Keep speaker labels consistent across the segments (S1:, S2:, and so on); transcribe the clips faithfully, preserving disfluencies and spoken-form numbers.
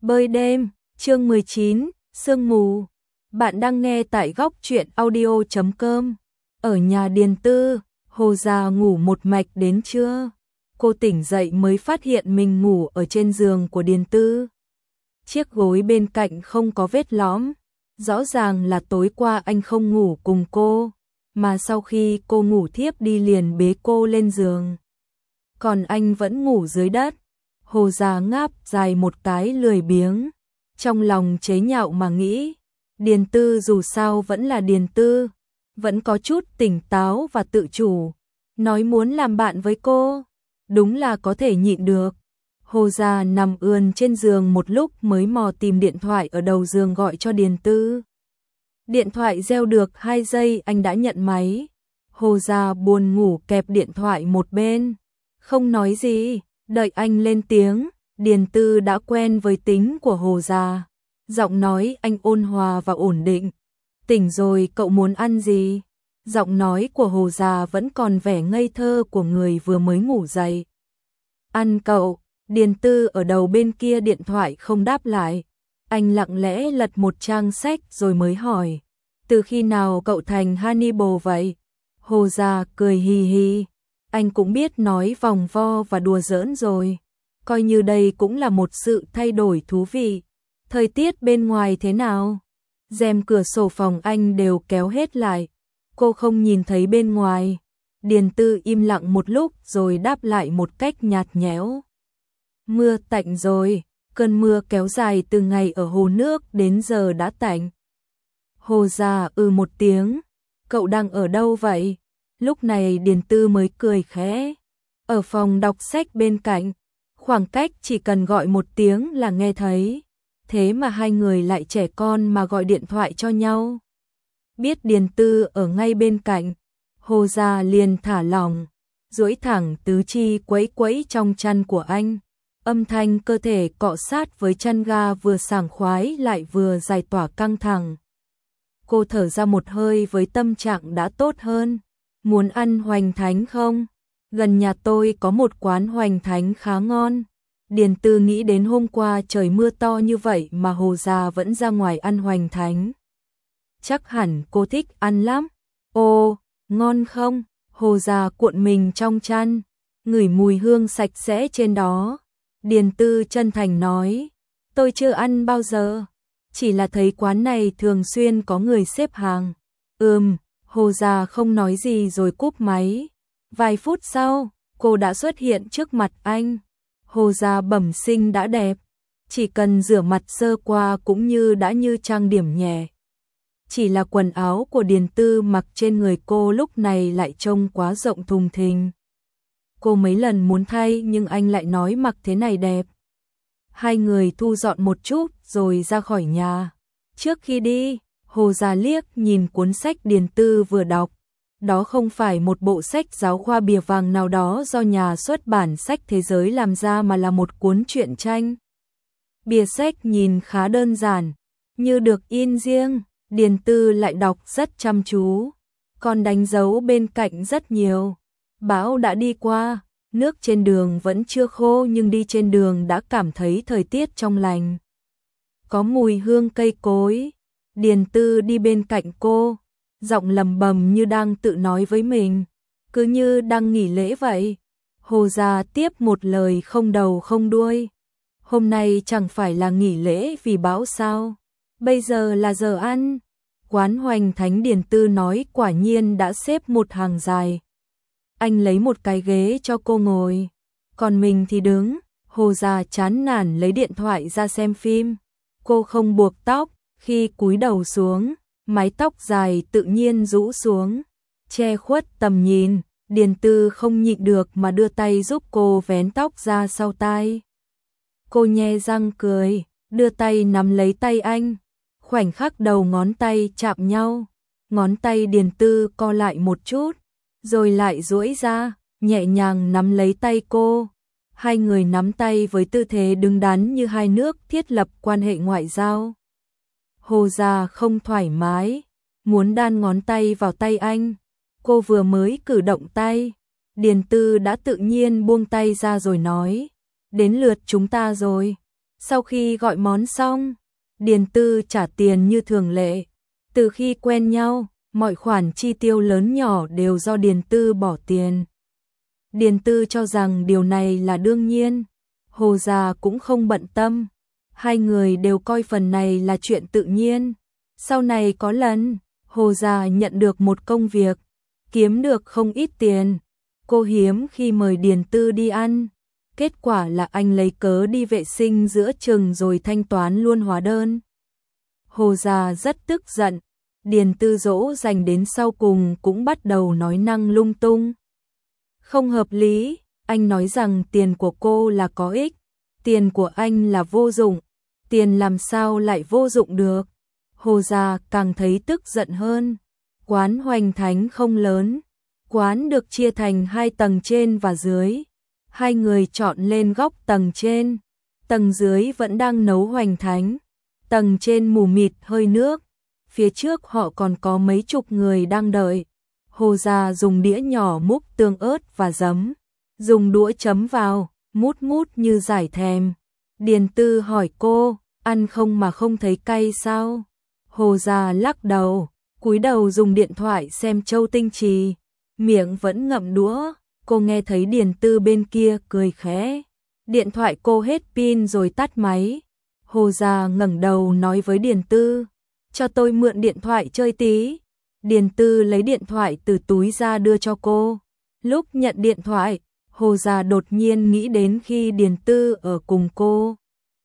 S1: Bơi đêm, chương mười chín, sương mù. Bạn đang nghe tại góc truyện audio chấm com. Ở nhà Điền Tư, Hồ Gia ngủ một mạch đến trưa. Cô tỉnh dậy mới phát hiện mình ngủ ở trên giường của Điền Tư. Chiếc gối bên cạnh không có vết lõm. Rõ ràng là tối qua anh không ngủ cùng cô, mà sau khi cô ngủ thiếp đi liền bế cô lên giường. Còn anh vẫn ngủ dưới đất. Hồ Gia ngáp dài một cái lười biếng, trong lòng chế nhạo mà nghĩ, Điền Tư dù sao vẫn là Điền Tư, vẫn có chút tỉnh táo và tự chủ, nói muốn làm bạn với cô, đúng là có thể nhịn được. Hồ Gia nằm ườn trên giường một lúc mới mò tìm điện thoại ở đầu giường gọi cho Điền Tư. Điện thoại reo được hai giây anh đã nhận máy. Hồ Gia buồn ngủ kẹp điện thoại một bên, không nói gì. Đợi anh lên tiếng, Điền Tư đã quen với tính của Hồ Gia. Giọng nói anh ôn hòa và ổn định. Tỉnh rồi cậu muốn ăn gì? Giọng nói của Hồ Gia vẫn còn vẻ ngây thơ của người vừa mới ngủ dậy. Ăn cậu, Điền Tư ở đầu bên kia điện thoại không đáp lại. Anh lặng lẽ lật một trang sách rồi mới hỏi. Từ khi nào cậu thành Hannibal vậy? Hồ Gia cười hì hì. Anh cũng biết nói vòng vo và đùa giỡn rồi, coi như đây cũng là một sự thay đổi thú vị. Thời tiết bên ngoài thế nào? Rèm cửa sổ phòng anh đều kéo hết lại, cô không nhìn thấy bên ngoài. Điền Tư im lặng một lúc rồi đáp lại một cách nhạt nhẽo. Mưa tạnh rồi, cơn mưa kéo dài từ ngày ở hồ nước đến giờ đã tạnh. Hồ Gia ừ một tiếng, cậu đang ở đâu vậy? Lúc này Điền Tư mới cười khẽ. Ở phòng đọc sách bên cạnh, khoảng cách chỉ cần gọi một tiếng là nghe thấy. Thế mà hai người lại trẻ con mà gọi điện thoại cho nhau. Biết Điền Tư ở ngay bên cạnh, Hồ Gia liền thả lỏng, duỗi thẳng tứ chi quấy quấy trong chăn của anh. Âm thanh cơ thể cọ sát với chăn ga vừa sảng khoái lại vừa giải tỏa căng thẳng. Cô thở ra một hơi với tâm trạng đã tốt hơn. Muốn ăn hoành thánh không? Gần nhà tôi có một quán hoành thánh khá ngon. Điền Tư nghĩ đến hôm qua trời mưa to như vậy mà Hồ Gia vẫn ra ngoài ăn hoành thánh. Chắc hẳn cô thích ăn lắm. Ồ, ngon không? Hồ Gia cuộn mình trong chăn, ngửi mùi hương sạch sẽ trên đó. Điền Tư chân thành nói, tôi chưa ăn bao giờ, chỉ là thấy quán này thường xuyên có người xếp hàng. Ừm. Hồ Gia không nói gì rồi cúp máy. Vài phút sau, cô đã xuất hiện trước mặt anh. Hồ Gia bẩm sinh đã đẹp, chỉ cần rửa mặt sơ qua cũng như đã như trang điểm nhẹ. Chỉ là quần áo của Điền Tư mặc trên người cô lúc này lại trông quá rộng thùng thình. Cô mấy lần muốn thay nhưng anh lại nói mặc thế này đẹp. Hai người thu dọn một chút rồi ra khỏi nhà. Trước khi đi, Hồ Gia liếc nhìn cuốn sách Điền Tư vừa đọc. Đó không phải một bộ sách giáo khoa bìa vàng nào đó do nhà xuất bản Sách Thế Giới làm ra mà là một cuốn truyện tranh. Bìa sách nhìn khá đơn giản, như được in riêng, Điền Tư lại đọc rất chăm chú, còn đánh dấu bên cạnh rất nhiều. Bão đã đi qua, nước trên đường vẫn chưa khô nhưng đi trên đường đã cảm thấy thời tiết trong lành. Có mùi hương cây cối. Điền Tư đi bên cạnh cô, giọng lầm bầm như đang tự nói với mình, cứ như đang nghỉ lễ vậy. Hồ Gia tiếp một lời không đầu không đuôi. Hôm nay chẳng phải là nghỉ lễ vì bão sao? Bây giờ là giờ ăn. Quán hoành thánh Điền Tư nói quả nhiên đã xếp một hàng dài. Anh lấy một cái ghế cho cô ngồi, còn mình thì đứng. Hồ Gia chán nản lấy điện thoại ra xem phim. Cô không buộc tóc. Khi cúi đầu xuống, mái tóc dài tự nhiên rũ xuống, che khuất tầm nhìn. Điền Tư không nhịn được mà đưa tay giúp cô vén tóc ra sau tai. Cô nhe răng cười, đưa tay nắm lấy tay anh. Khoảnh khắc đầu ngón tay chạm nhau, ngón tay Điền Tư co lại một chút, rồi lại duỗi ra, nhẹ nhàng nắm lấy tay cô. Hai người nắm tay với tư thế đứng đắn như hai nước thiết lập quan hệ ngoại giao. Hồ Gia không thoải mái, muốn đan ngón tay vào tay anh. Cô vừa mới cử động tay, Điền Tư đã tự nhiên buông tay ra rồi nói, đến lượt chúng ta rồi. Sau khi gọi món xong, Điền Tư trả tiền như thường lệ. Từ khi quen nhau, mọi khoản chi tiêu lớn nhỏ đều do Điền Tư bỏ tiền. Điền Tư cho rằng điều này là đương nhiên, Hồ già cũng không bận tâm. Hai người đều coi phần này là chuyện tự nhiên. Sau này có lần, Hồ già nhận được một công việc, kiếm được không ít tiền. Cô hiếm khi mời Điền Tư đi ăn. Kết quả là anh lấy cớ đi vệ sinh giữa chừng rồi thanh toán luôn hóa đơn. Hồ già rất tức giận. Điền Tư dỗ dành đến sau cùng cũng bắt đầu nói năng lung tung. Không hợp lý, anh nói rằng tiền của cô là có ích, tiền của anh là vô dụng, tiền làm sao lại vô dụng được. Hồ già càng thấy tức giận hơn. Quán Hoành Thánh không lớn, quán được chia thành hai tầng trên và dưới. Hai người chọn lên góc tầng trên, tầng dưới vẫn đang nấu hoành thánh, tầng trên mù mịt hơi nước. Phía trước họ còn có mấy chục người đang đợi. Hồ già dùng đĩa nhỏ múc tương ớt và giấm, dùng đũa chấm vào, mút mút như giải thèm. Điền Tư hỏi cô, ăn không mà không thấy cay sao? Hồ già lắc đầu, cúi đầu dùng điện thoại xem Châu Tinh Trì, miệng vẫn ngậm đũa. Cô nghe thấy Điền Tư bên kia cười khẽ. Điện thoại cô hết pin rồi tắt máy. Hồ già ngẩng đầu nói với Điền Tư, cho tôi mượn điện thoại chơi tí. Điền Tư lấy điện thoại từ túi ra đưa cho cô. Lúc nhận điện thoại, Hồ già đột nhiên nghĩ đến khi Điền Tư ở cùng cô.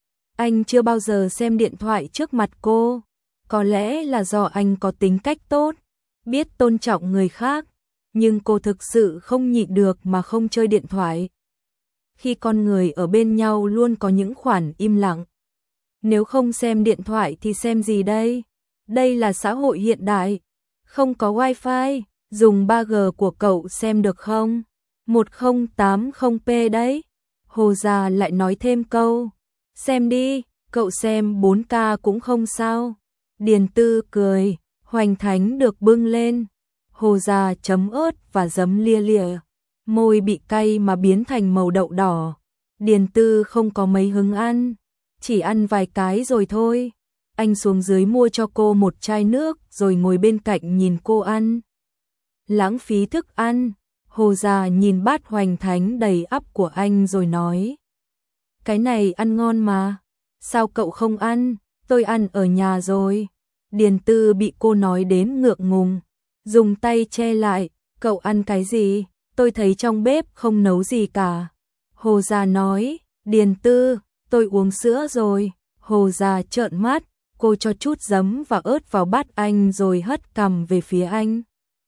S1: Anh chưa bao giờ xem điện thoại trước mặt cô. Có lẽ là do anh có tính cách tốt, biết tôn trọng người khác. Nhưng cô thực sự không nhịn được mà không chơi điện thoại. Khi con người ở bên nhau luôn có những khoản im lặng. Nếu không xem điện thoại thì xem gì đây? Đây là xã hội hiện đại, không có wifi, dùng ba G của cậu xem được không? một không tám không p đấy. Hồ già lại nói thêm câu, xem đi, cậu xem bốn K cũng không sao. Điền Tư cười, Hoành Thánh được bưng lên. Hồ già chấm ớt và giấm lia lịa, môi bị cay mà biến thành màu đậu đỏ. Điền Tư không có mấy hứng ăn, chỉ ăn vài cái rồi thôi. Anh xuống dưới mua cho cô một chai nước rồi ngồi bên cạnh nhìn cô ăn. Lãng phí thức ăn. Hồ già nhìn bát Hoành Thánh đầy ắp của anh rồi nói, cái này ăn ngon mà, sao cậu không ăn? Tôi ăn ở nhà rồi. Điền Tư bị cô nói đến ngượng ngùng, dùng tay che lại. Cậu ăn cái gì? Tôi thấy trong bếp không nấu gì cả. Hồ già nói, Điền Tư, tôi uống sữa rồi. Hồ già trợn mắt, cô cho chút giấm và ớt vào bát anh rồi hất cằm về phía anh.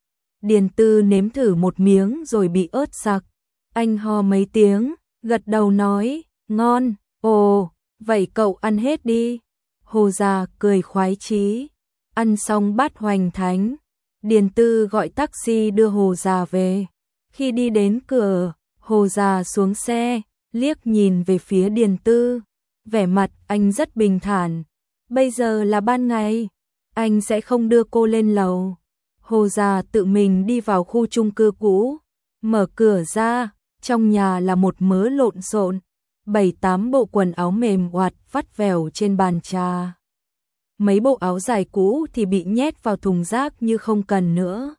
S1: Điền Tư nếm thử một miếng rồi bị ớt sặc. Anh ho mấy tiếng, gật đầu nói, ngon. Ồ, vậy cậu ăn hết đi. Hồ già cười khoái chí. Ăn xong bát Hoành Thánh, Điền Tư gọi taxi đưa Hồ già về. Khi đi đến cửa, Hồ già xuống xe, liếc nhìn về phía Điền Tư. Vẻ mặt anh rất bình thản. Bây giờ là ban ngày, anh sẽ không đưa cô lên lầu. Hồ già tự mình đi vào khu chung cư cũ, mở cửa ra, trong nhà là một mớ lộn xộn, bảy tám bộ quần áo mềm oạt vắt vẻo trên bàn trà. Mấy bộ áo dài cũ thì bị nhét vào thùng rác như không cần nữa.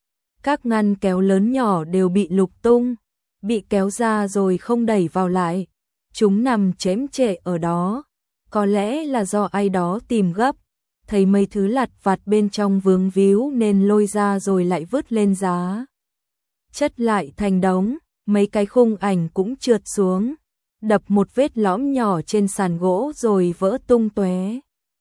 S1: Các ngăn kéo lớn nhỏ đều bị lục tung, bị kéo ra rồi không đẩy vào lại. Chúng nằm chễm chệ ở đó. Có lẽ là do ai đó tìm gấp, thấy mấy thứ lặt vặt bên trong vướng víu nên lôi ra rồi lại vứt lên giá. Chất lại thành đống, mấy cái khung ảnh cũng trượt xuống, đập một vết lõm nhỏ trên sàn gỗ rồi vỡ tung tóe,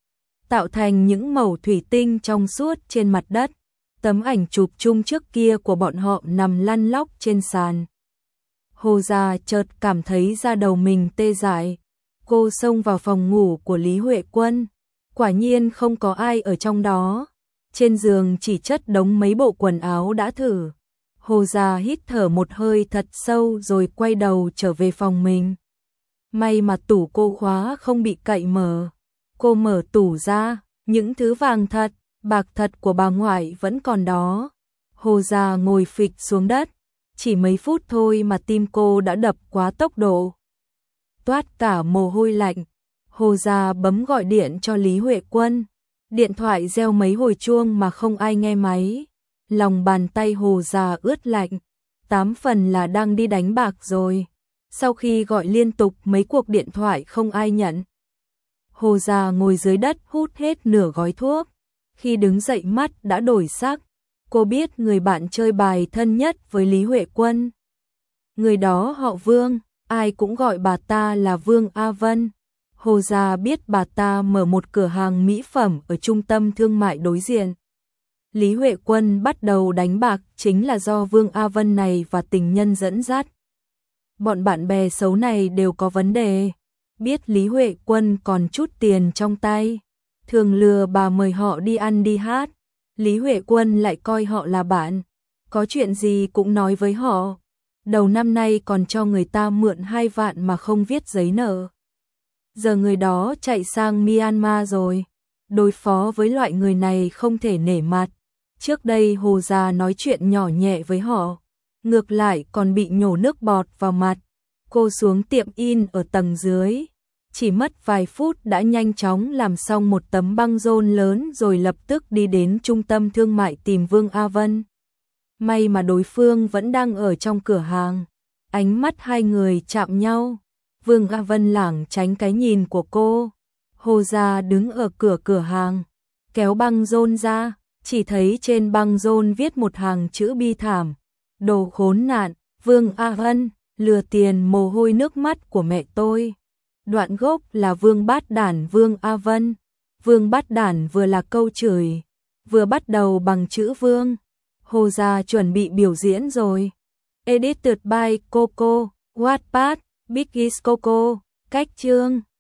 S1: tạo thành những mẩu thủy tinh trong suốt trên mặt đất. Tấm ảnh chụp chung trước kia của bọn họ nằm lăn lóc trên sàn. Hồ già chợt cảm thấy da đầu mình tê dại. Cô xông vào phòng ngủ của Lý Huệ Quân. Quả nhiên không có ai ở trong đó. Trên giường chỉ chất đống mấy bộ quần áo đã thử. Hồ già hít thở một hơi thật sâu rồi quay đầu trở về phòng mình. May mà tủ cô khóa không bị cậy mở. Cô mở tủ ra, những thứ vàng thật, bạc thật của bà ngoại vẫn còn đó. Hồ già ngồi phịch xuống đất. Chỉ mấy phút thôi mà tim cô đã đập quá tốc độ, toát cả mồ hôi lạnh. Hồ Gia bấm gọi điện cho Lý Huệ Quân. Điện thoại reo mấy hồi chuông mà không ai nghe máy. Lòng bàn tay Hồ Gia ướt lạnh, tám phần là đang đi đánh bạc rồi. Sau khi gọi liên tục mấy cuộc điện thoại không ai nhận. Hồ Gia ngồi dưới đất hút hết nửa gói thuốc. Khi đứng dậy mắt đã đổi sắc. Cô biết người bạn chơi bài thân nhất với Lý Huệ Quân. Người đó họ Vương, ai cũng gọi bà ta là Vương A Vân. Hồ Gia biết bà ta mở một cửa hàng mỹ phẩm ở trung tâm thương mại đối diện. Lý Huệ Quân bắt đầu đánh bạc chính là do Vương A Vân này và tình nhân dẫn dắt. Bọn bạn bè xấu này đều có vấn đề. Biết Lý Huệ Quân còn chút tiền trong tay, thường lừa bà mời họ đi ăn đi hát. Lý Huệ Quân lại coi họ là bạn, có chuyện gì cũng nói với họ. Đầu năm nay còn cho người ta mượn hai vạn mà không viết giấy nợ. Giờ người đó chạy sang Myanmar rồi. Đối phó với loại người này không thể nể mặt. Trước đây Hồ Gia nói chuyện nhỏ nhẹ với họ, ngược lại còn bị nhổ nước bọt vào mặt. Cô xuống tiệm in ở tầng dưới, chỉ mất vài phút đã nhanh chóng làm xong một tấm băng rôn lớn rồi lập tức đi đến trung tâm thương mại tìm Vương A Vân. May mà đối phương vẫn đang ở trong cửa hàng. Ánh mắt hai người chạm nhau. Vương A Vân lảng tránh cái nhìn của cô. Hồ Gia đứng ở cửa cửa hàng, kéo băng rôn ra, chỉ thấy trên băng rôn viết một hàng chữ bi thảm. Đồ khốn nạn, Vương A Vân, lừa tiền mồ hôi nước mắt của mẹ tôi. Đoạn gốc là Vương bát đản Vương A Vân. Vương bát đản vừa là câu chửi, vừa bắt đầu bằng chữ Vương. Hồ Gia chuẩn bị biểu diễn rồi. Edited by Coco, Wattpad, Biggies Coco, cách chương.